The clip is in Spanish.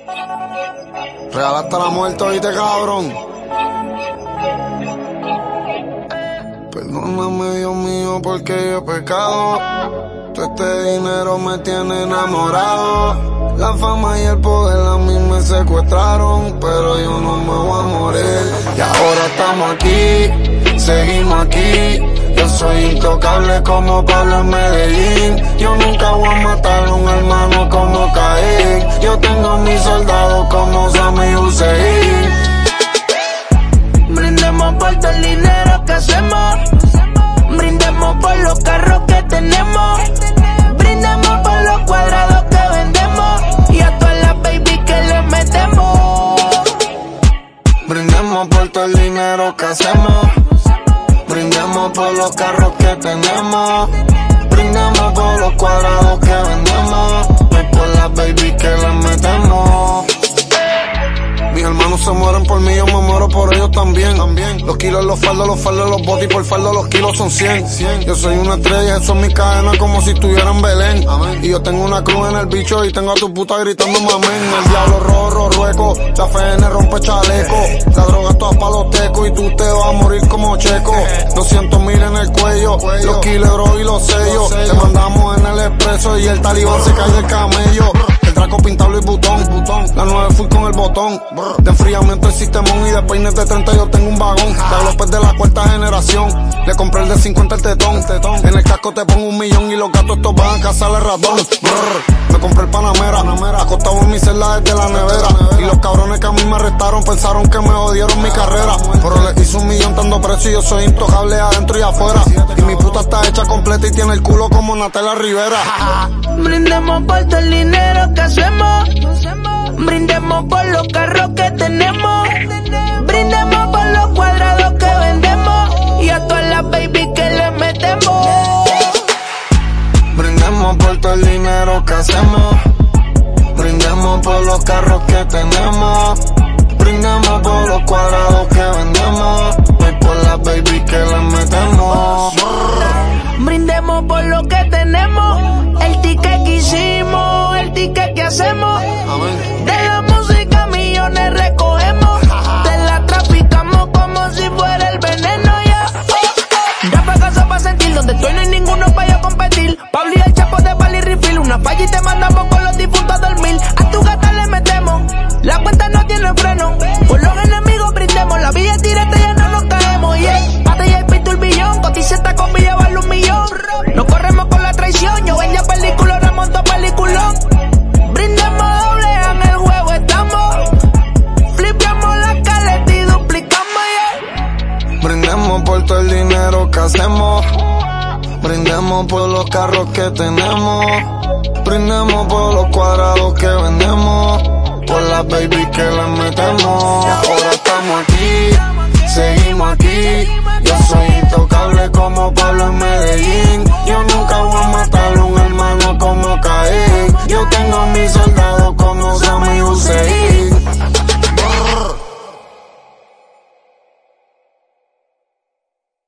Real hasta la muerte, oíste, cabrón. Perdóname, Dios mío, porque yo he pecado. Todo este dinero me tiene enamorado. La fama y el poder a mí me secuestraron, pero yo no me voy a morir. Y ahora estamos aquí, seguimos aquí. Yo soy intocable como Pablo en Medellín. Yo nunca voy a matar a un hermano como Caín. Yo tengo mis soldados como Sammy Hussein. Brindemos por todo el dinero que hacemos. Brindemos por los carros que tenemos. Brindemos por los cuadrados que vendemos. Y a todas las baby que le metemos. Brindemos por todo el dinero que hacemos. Brindemos por los carros que tenemos. Brindemos por los cuadrados que vendemos. Y por las baby que le metemos. Mis hermanos se mueren por mí, yo me muero por ellos también. Los kilos, los faldos, los botes y por faldo los kilos son 100. Yo soy una estrella, eso es mi cadena como si estuviera en Belén. Y yo tengo una cruz en el bicho y tengo a tu puta gritando amén. El diablo rojo, rueco, la FN rompe chaleco. La droga toda pa' los tecos y tú te vas a morir como Checo. 200,000 en el cuello, los kilos y los sellos. Te mandamos en el expreso y el talibán se cae del camello. El Draco pintado y botón. La 9 fui con el botón. De enfriamiento el sistemón y de peines de 30 yo tengo un vagón. De López de la cuarta generación. Le compré el de 50 el tetón. En el casco te pongo 1,000,000 y los gatos estos van a cazar el ratón. Me compré el Panamera. Acostado en mi celda desde la nevera. Y los cabrones que a mí me arrestaron pensaron que me jodieron mi carrera. Pero les hice 1,000,000 estando preso y yo soy intocable adentro y afuera. Y mi puta está hecha completa y tiene el culo como Natalia Rivera. Brindemos por todo el dinero que hacemos. Brindemos por los carros que tenemos. Brindemos por los cuadrados que vendemos. Y a todas las baby que le metemos. Brindemos por todo el dinero que hacemos. Brindemos por los carros que tenemos. Brindemos por los cuadrados que vendemos. Y por las baby que le metemos. Brindemos por lo que tenemos. El ticket que hicimos, el ticket que hacemos. De la música millones recogemos. Te la traficamos como si fuera el veneno, ya. Ya pa' casa pa' sentir, donde estoy no hay ninguno pa' yo competir. Pablo y el Chapo de Pali Refill, una falla y te mandamos con los difuntos a dormir. A tu gata le metemos, la cuenta no tiene freno. Por los enemigos brindemos, la vía es directa ya no nos caemos, yeah. Pate y el pito el billón, cotiza esta combi llevarle 1,000,000. No corremos con la traición, yo vendía película, remonto peliculón. Brindemos doble, en el juego estamos. Flipeamos la caleta y duplicamos, yeah. Brindemos por todo el dinero que hacemos. Brindemos por los carros que tenemos. Brindemos por los cuadrados que vendemos. Por las baby que le metemos. Ahora estamos aquí, seguimos aquí. Yo soy intocable como Pablo en Medellín.